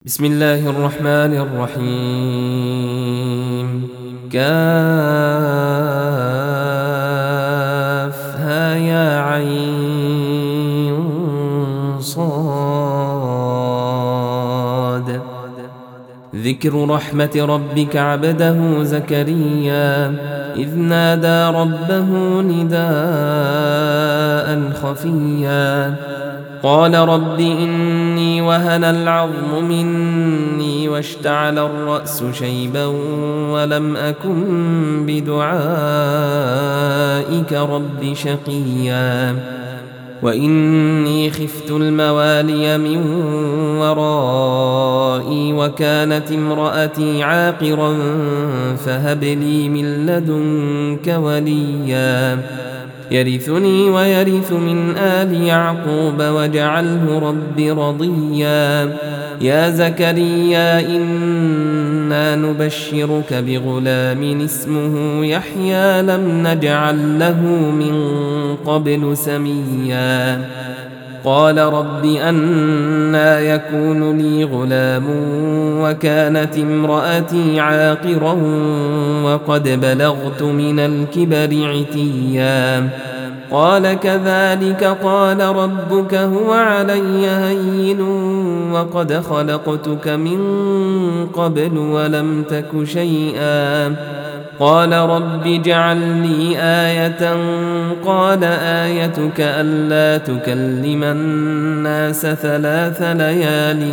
بسم الله الرحمن الرحيم كافها يا عين صاد ذكر رحمة ربك عبده زكريا إذ نادى ربه نداء خفيا قال رب إني وهن العظم مني واشتعل الرأس شيبا ولم أكن بدعائك رب شقيا وإني خفت الموالي من ورائي وكانت امرأتي عاقرا فهب لي من لدنك وليا يرثني ويرث من آل يعقوب واجعله رب رضيا يا زكريا إنا نبشرك بغلام اسمه يحيى لم نجعل له من قبل سميا قال رب أنى يكون لي غلام وكانت امرأتي عاقرا وقد بلغت من الكبر عتيا قال كذلك قال ربك هو علي هين وقد خلقتك من قبل ولم تك شيئا قال رب اجعل لي آية قال آيتك ألا تكلم الناس 3 ليال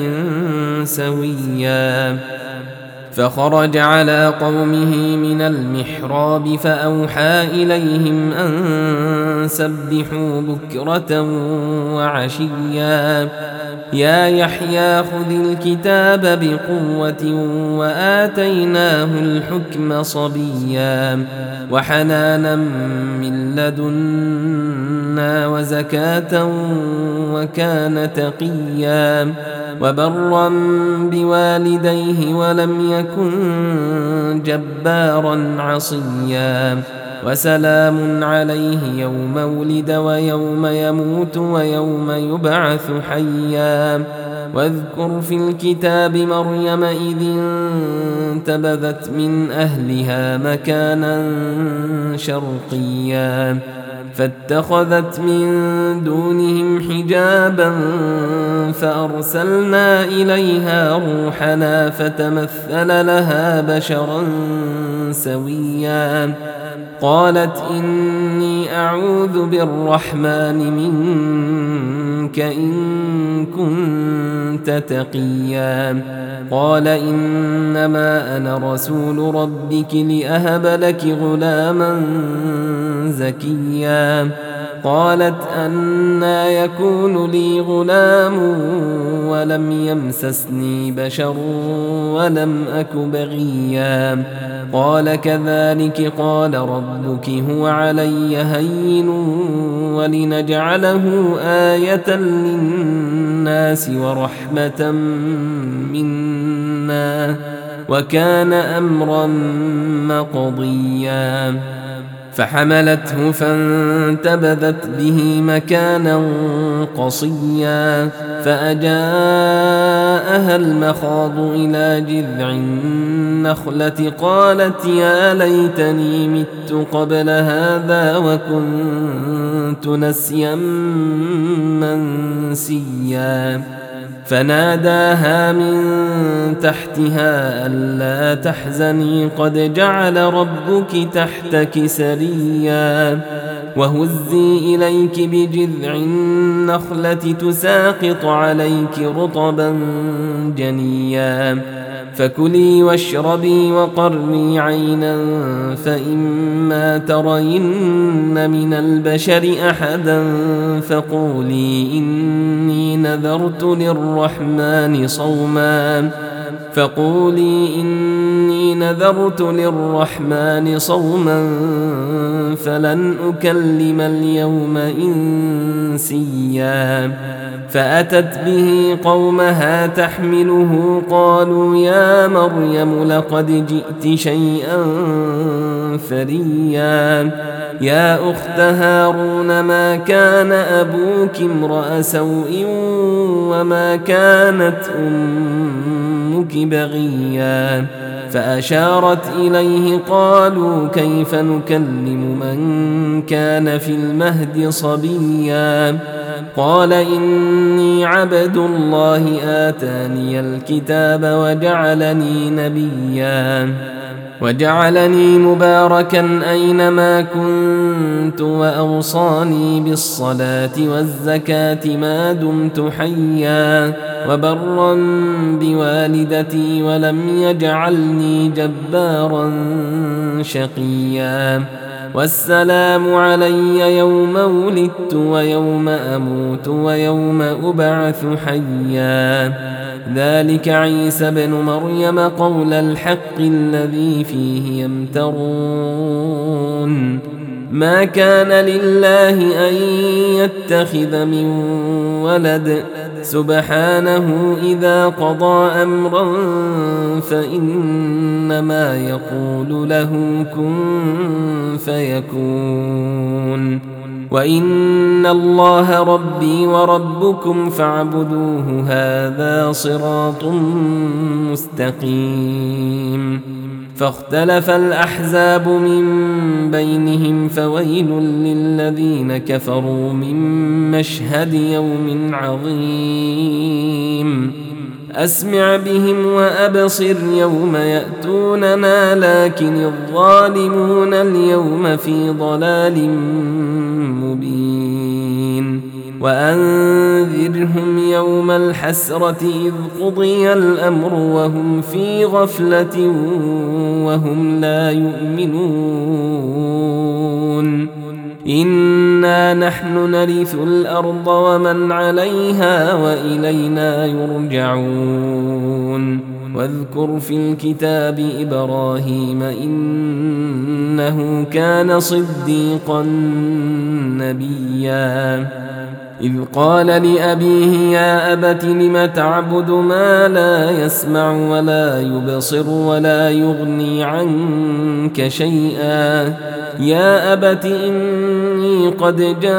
سويا فخرج على قومه من المحراب فأوحى إليهم أن سبحوا بكرة وعشيا يا يحيى خذ الكتاب بقوة وآتيناه الحكم صبيا وحنانا من لدنا وزكاة وكان تقيا وبرا بوالديه ولم يكن جبارا عصيا وسلام عليه يوم ولد ويوم يموت ويوم يبعث حيا واذكر في الكتاب مريم إذ انتبذت من أهلها مكانا شرقيا فاتخذت من دونهم حجابا فأرسلنا إليها روحنا فتمثل لها بشرا سويا قالت إني أعوذ بالرحمن منك إن كنت تقيا قال إنما أنا رسول ربك لأهب لك غلاما زكيا قالت أنى يكون لي غلام ولم يمسسني بشر ولم أك بغيا قال كذلك قال ربك هو علي هين ولنجعله آية للناس ورحمة منا وكان أمرا مقضيا فحملته فانتبذت به مكانا قصيا فأجاءها المخاض إلى جذع النخلة قالت يا ليتني مت قبل هذا وكنت نسيا منسيا فناداها من تحتها ألا تحزني قد جعل ربك تحتك سريا وهزي إليك بجذع النخلة تساقط عليك رطبا جنيا فكلي واشربي وقري عينا فإما ترين من البشر أحدا فقولي إني نذرت للرحمن صوما فلن أكلم اليوم إنسيا فأتت به قومها تحمله قالوا يا مريم لقد جئت شيئا فريا يا أخت هارون ما كان أبوك امرأ سوء وما كانت أمك الملك بغيا فأشارت إليه قالوا كيف نكلم من كان في المهد صبيا قال إني عبد الله آتاني الكتاب وجعلني مباركا أينما كنت وأوصاني بالصلاة والزكاة ما دمت حيا وبرا بوالدتي ولم يجعلني جبارا شقيا والسلام علي يوم ولدت ويوم أموت ويوم أبعث حيا ذلك عيسى بن مريم قول الحق الذي فيه يمترون ما كان لله أن يتخذ من ولد سبحانه إذا قضى أمرا فإنما يقول له كن فيكون وإن الله ربي وربكم فاعبدوه هذا صراط مستقيم فاختلف الأحزاب من بينهم فويل للذين كفروا من مشهد يوم عظيم أسمع بهم وأبصر يوم يأتوننا لكن الظالمون اليوم في ضلال مبين وأنذرهم يوم الحسرة إذ قضي الأمر وهم في غفلة وهم لا يؤمنون إنا نحن نرث الأرض ومن عليها وإلينا يرجعون واذكر في الكتاب إبراهيم إنه كان صديقا نبيا إذ قال لأبيه يا أبت لم تعبد ما لا يسمع ولا يبصر ولا يغني عنك شيئا يا أبت إني قد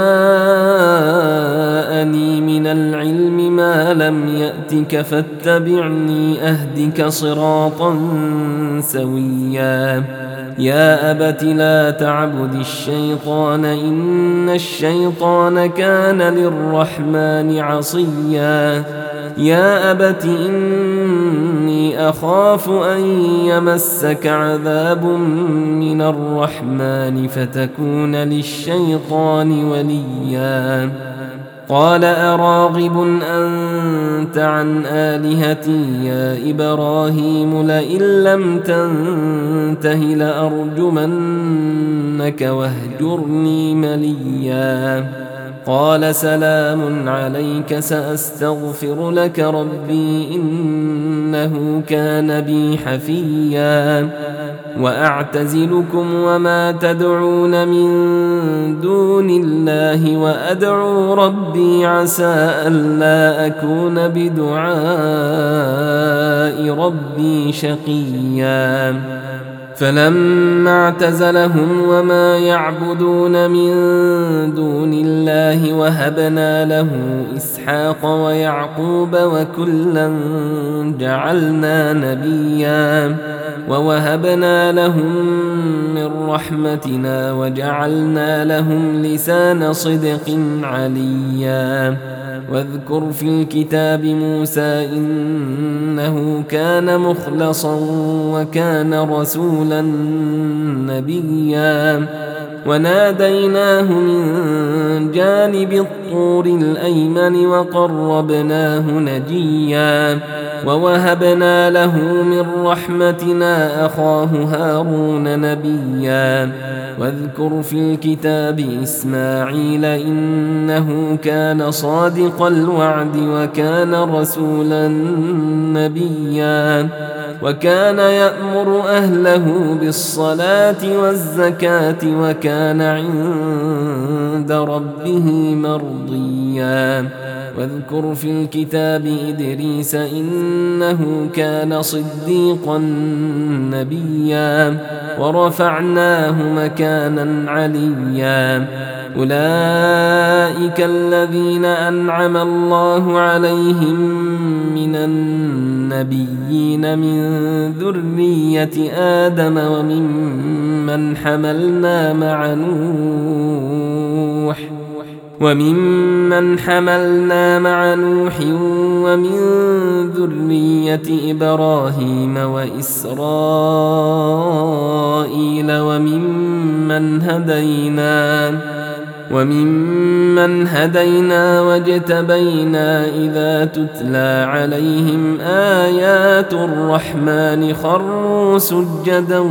جاءني من العلم ما لم يأتك فاتبعني أهدك صراطا سويا يا أبت لا تعبد الشيطان إن الشيطان كان للرحمن عصيا يا أبت إني أخاف أن يمسك عذاب من الرحمن فتكون للشيطان وليا قال أراغب أنت عن آلهتي يا إبراهيم لئن لم تنته لأرجمنك واهجرني مليا قال سلام عليك سأستغفر لك ربي إنه كان بي حفيا وأعتزلكم وما تدعون من دون الله وأدعو ربي عسى ألا أكون بدعاء ربي شقيا فلما اعتزلهم وما يعبدون من دون الله وهبنا له إسحاق ويعقوب وكلا جعلنا نبيا ووهبنا لهم من رحمتنا وجعلنا لهم لسان صدق عليا واذكر في الكتاب موسى إنه كان مخلصا وكان رسولا نبيا وناديناه من جانب الطور الأيمن وقربناه نجيا ووهبنا له من رحمتنا أخاه هارون نبيا واذكر في الكتاب إسماعيل إنه كان صادق الوعد وكان رسولا نبيا وكان يأمر أهله بالصلاة والزكاة وكان عند ربه مرضيا واذكر في الكتاب إدريس إنه كان صديقا نبيا ورفعناه مكانا عليا أولئك الذين أنعم الله عليهم من النبيين من ذرية آدم وممن حملنا مع نوح ومن ذرية إبراهيم وإسرائيل وممن هدينا واجتبينا إذا تتلى عليهم آيات الرحمن خروا سجدا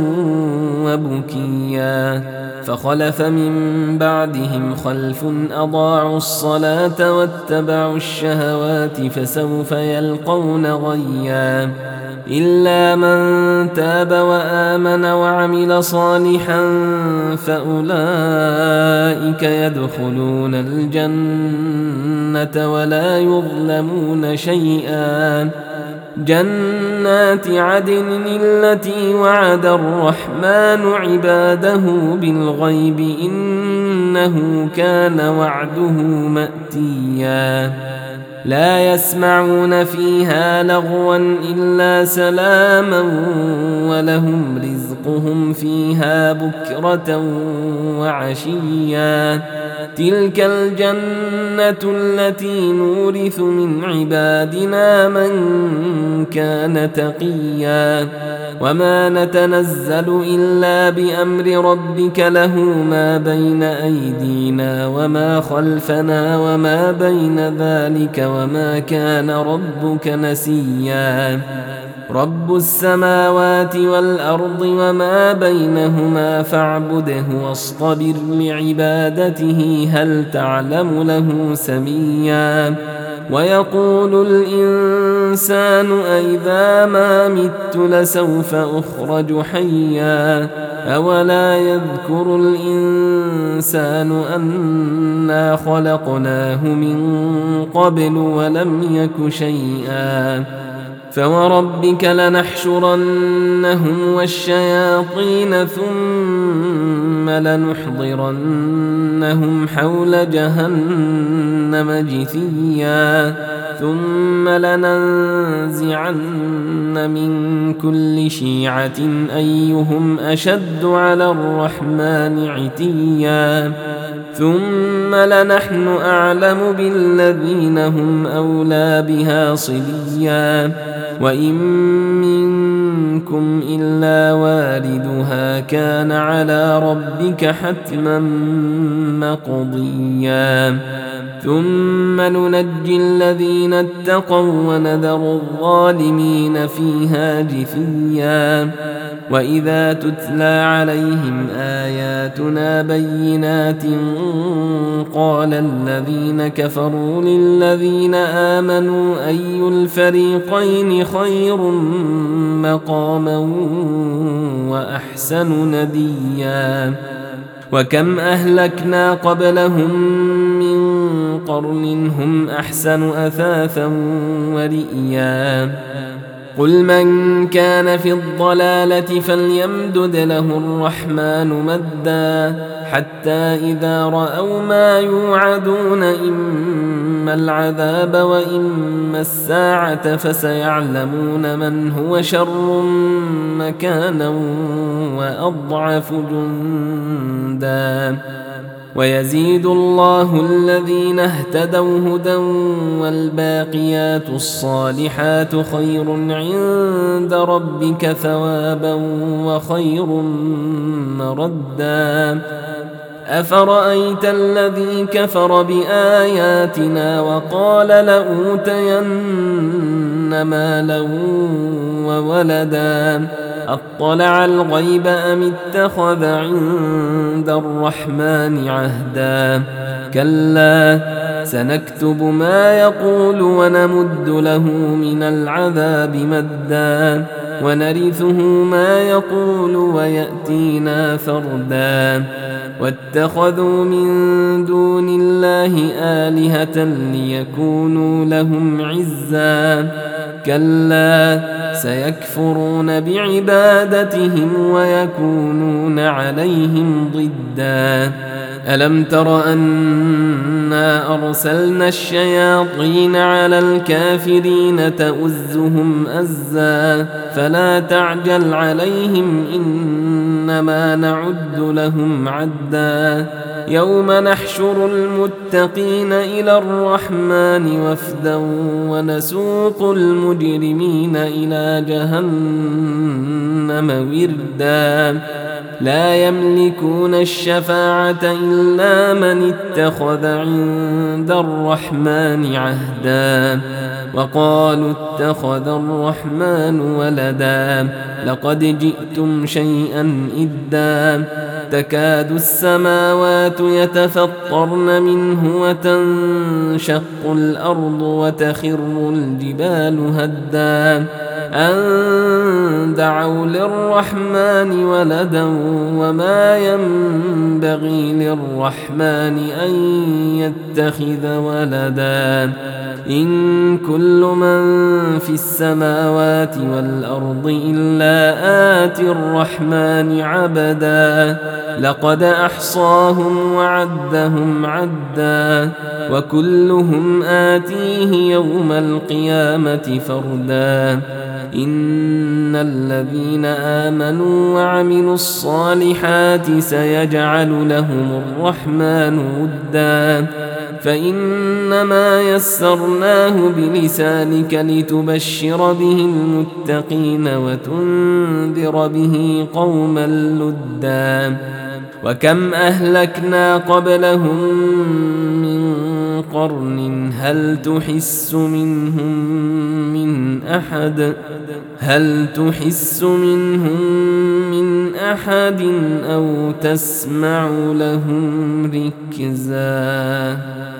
وبكيا فخلف من بعدهم خلف أضاعوا الصلاة واتبعوا الشهوات فسوف يلقون غيا إلا من تاب وآمن وعمل صالحا فأولئك يدخلون الجنة ولا يظلمون شيئا جنات عدن التي وعد الرحمن عباده بالغيب إنه كان وعده مأتيا لا يسمعون فيها لغوا إلا سلاما ولهم رزقهم فيها بكرة وعشيا تلك الجنة التي نورث من عبادنا من كان تقيا وما نتنزل إلا بأمر ربك له ما بين أيدينا وما خلفنا وما بين ذلك وما كان ربك نسيا رب السماوات والأرض وما بينهما فاعبده واصطبر لعبادته هل تعلم له سميا ويقول الإنسان أإذا ما مت لسوف أخرج حيا أولا يذكر الإنسان أنا خلقناه من قبل ولم يك شيئا فوربك لنحشرنهم والشياطين ثم لنحضرنهم حول جهنم جثيا ثم لننزعن من كل شيعة أيهم أشد على الرحمن عتيا ثم لنحن أعلم بالذين هم أولى بها صليا وإن منكم إلا واردها كان على ربك حتما مقضيا ثم ننجي الذين اتقوا ونذر الظالمين فيها جثيا وإذا تتلى عليهم آياتنا بينات قال الذين كفروا للذين آمنوا أي الفريقين خير مقاما وأحسن نديا وكم أهلكنا قبلهم من قرن هم أحسن أثاثا ورئيا قل من كان في الضلالة فليمدد له الرحمن مدا حتى إذا رأوا ما يوعدون إما العذاب وإما الساعة فسيعلمون من هو شر مكانا وأضعف جندا ويزيد الله الذين اهتدوا هدى والباقيات الصالحات خير عند ربك ثوابا وخير مردا أفرأيت الذي كفر بآياتنا وقال لأوتين مالا وولدا أطلع الغيب أم اتخذ عند الرحمن عهدا كلا سنكتب ما يقول ونمد له من العذاب مدا ونرثه ما يقول ويأتينا فردا واتخذوا من دون الله آلهة ليكونوا لهم عزا كلا سيكفرون بعبادتهم ويكونون عليهم ضدا ألم تر أنا أرسلنا الشياطين على الكافرين تؤزهم أزا فلا تعجل عليهم إنما نعد لهم عدا يوم نحشر المتقين إلى الرحمن وفدا ونسوق المجرمين إلى جهنم وردا لا يملكون الشفاعة إلا من اتخذ عند الرحمن عهدا وقالوا اتخذ الرحمن ولدا لقد جئتم شيئا إدا تكاد السماوات يتفطرن منه وتنشق الأرض وتخر الجبال هدا أن دعوا للرحمن ولدا وما ينبغي للرحمن أن يتخذ ولدا إن كل من في السماوات والأرض إلا آتي الرحمن عبدا لقد أحصاهم وعدهم عدا وكلهم آتيه يوم القيامة فردا إن الذين آمنوا وعملوا الصالحات سيجعل لهم الرحمن ودا فإنما يسرناه بلسانك لتبشر به المتقين وتنذر به قوما لدا وكم أهلكنا قبلهم من قرن هل تحس منهم من أحد أو تسمع لهم ركزا